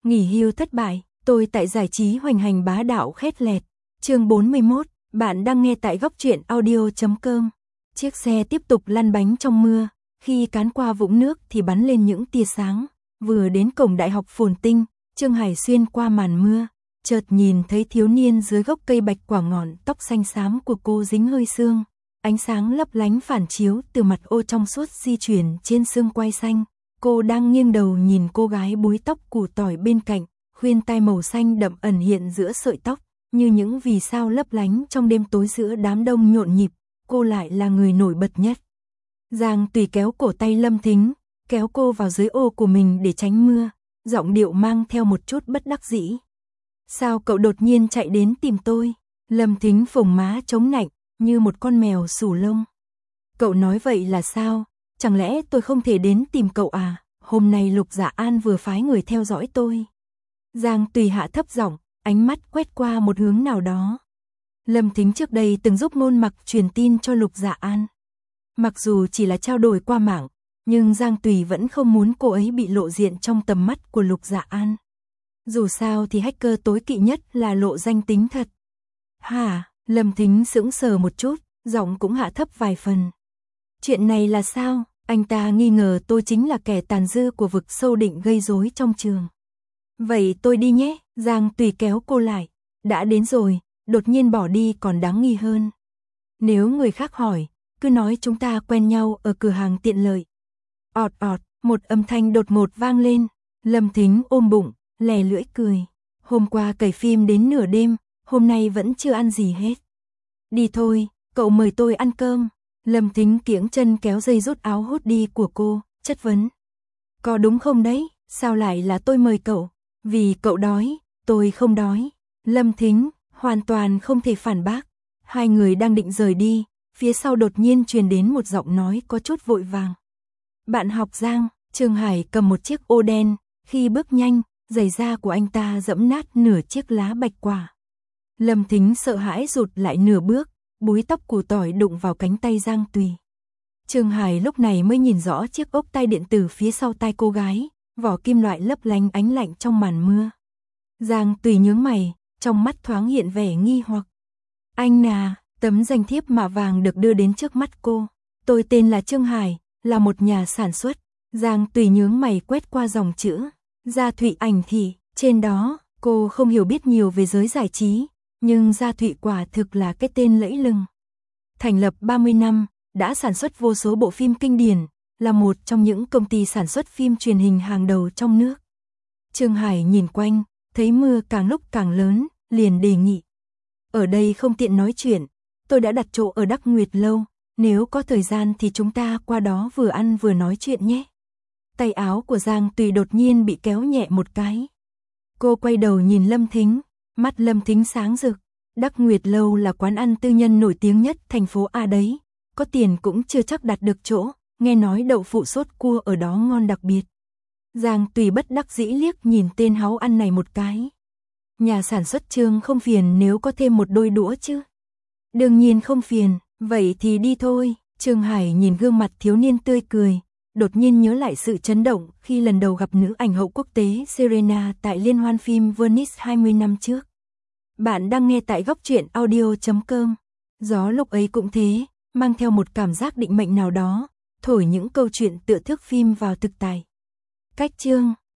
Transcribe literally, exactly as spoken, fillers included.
Nghỉ hưu thất bại, tôi tại giải trí hoành hành bá đạo khét lẹt. Chương bốn mươi mốt, bạn đang nghe tại góc truyện audio chấm com. Chiếc xe tiếp tục lăn bánh trong mưa, khi cán qua vũng nước thì bắn lên những tia sáng. Vừa đến cổng đại học Phồn Tinh, Trương Hải xuyên qua màn mưa, chợt nhìn thấy thiếu niên dưới gốc cây bạch quả ngọn, tóc xanh xám của cô dính hơi sương. Ánh sáng lấp lánh phản chiếu từ mặt ô trong suốt di chuyển trên xương quai xanh. Cô đang nghiêng đầu nhìn cô gái búi tóc củ tỏi bên cạnh, khuyên tai màu xanh đậm ẩn hiện giữa sợi tóc, như những vì sao lấp lánh trong đêm tối giữa đám đông nhộn nhịp, cô lại là người nổi bật nhất. Giang Tùy kéo cổ tay Lâm Thính, kéo cô vào dưới ô của mình để tránh mưa, giọng điệu mang theo một chút bất đắc dĩ. Sao cậu đột nhiên chạy đến tìm tôi? Lâm Thính phồng má chống nạnh, như một con mèo xù lông. Cậu nói vậy là sao? Chẳng lẽ tôi không thể đến tìm cậu à? Hôm nay Lục Dạ An vừa phái người theo dõi tôi. Giang Tùy hạ thấp giọng, ánh mắt quét qua một hướng nào đó. Lâm Thính trước đây từng giúp Ngôn Mặc truyền tin cho Lục Dạ An. Mặc dù chỉ là trao đổi qua mạng, nhưng Giang Tùy vẫn không muốn cô ấy bị lộ diện trong tầm mắt của Lục Dạ An. Dù sao thì hacker tối kỵ nhất là lộ danh tính thật. Hả? Lâm Thính sững sờ một chút, giọng cũng hạ thấp vài phần. Chuyện này là sao? Anh ta nghi ngờ tôi chính là kẻ tàn dư của vực sâu định gây rối trong trường. Vậy tôi đi nhé, Giang Tùy kéo cô lại. Đã đến rồi, đột nhiên bỏ đi còn đáng nghi hơn. Nếu người khác hỏi, cứ nói chúng ta quen nhau ở cửa hàng tiện lợi. Ọt ọt, một âm thanh đột ngột vang lên. Lâm Thính ôm bụng, lè lưỡi cười. Hôm qua cày phim đến nửa đêm, hôm nay vẫn chưa ăn gì hết. Đi thôi, cậu mời tôi ăn cơm. Lâm Thính kiễng chân kéo dây rút áo hốt đi của cô, chất vấn. Có đúng không đấy, sao lại là tôi mời cậu? Vì cậu đói, tôi không đói. Lâm Thính, hoàn toàn không thể phản bác. Hai người đang định rời đi, phía sau đột nhiên truyền đến một giọng nói có chút vội vàng. Bạn học Giang, Trương Hải cầm một chiếc ô đen, khi bước nhanh, giày da của anh ta dẫm nát nửa chiếc lá bạch quả. Lâm Thính sợ hãi rụt lại nửa bước, búi tóc củ tỏi đụng vào cánh tay Giang Tùy. Trương Hải lúc này mới nhìn rõ chiếc ốc tai điện tử phía sau tai cô gái, vỏ kim loại lấp lánh ánh lạnh trong màn mưa. Giang Tùy nhướng mày, trong mắt thoáng hiện vẻ nghi hoặc. Anh à, tấm danh thiếp mạ vàng được đưa đến trước mắt cô. Tôi tên là Trương Hải, là một nhà sản xuất. Giang Tùy nhướng mày quét qua dòng chữ. Gia Thụy ảnh thị, trên đó, cô không hiểu biết nhiều về giới giải trí, nhưng Gia Thụy quả thực là cái tên lẫy lừng. Thành lập ba mươi năm, đã sản xuất vô số bộ phim kinh điển, là một trong những công ty sản xuất phim truyền hình hàng đầu trong nước. Trương Hải nhìn quanh, thấy mưa càng lúc càng lớn, liền đề nghị. Ở đây không tiện nói chuyện, tôi đã đặt chỗ ở Đắc Nguyệt Lâu, nếu có thời gian thì chúng ta qua đó vừa ăn vừa nói chuyện nhé. Tay áo của Giang Tùy đột nhiên bị kéo nhẹ một cái. Cô quay đầu nhìn Lâm Thính, mắt Lâm Thính sáng rực. Đắc Nguyệt Lâu là quán ăn tư nhân nổi tiếng nhất thành phố A đấy, có tiền cũng chưa chắc đặt được chỗ, nghe nói đậu phụ sốt cua ở đó ngon đặc biệt. Giang Tùy bất đắc dĩ liếc nhìn tên háu ăn này một cái. Nhà sản xuất Trương không phiền nếu có thêm một đôi đũa chứ? Đương nhiên không phiền, vậy thì đi thôi. Trương Hải nhìn gương mặt thiếu niên tươi cười, đột nhiên nhớ lại sự chấn động khi lần đầu gặp nữ ảnh hậu quốc tế Serena tại liên hoan phim Venice hai mươi năm trước. Bạn đang nghe tại góc truyện audio chấm com. Gió lúc ấy cũng thế, mang theo một cảm giác định mệnh nào đó, thổi những câu chuyện tựa thước phim vào thực tại. Cách chương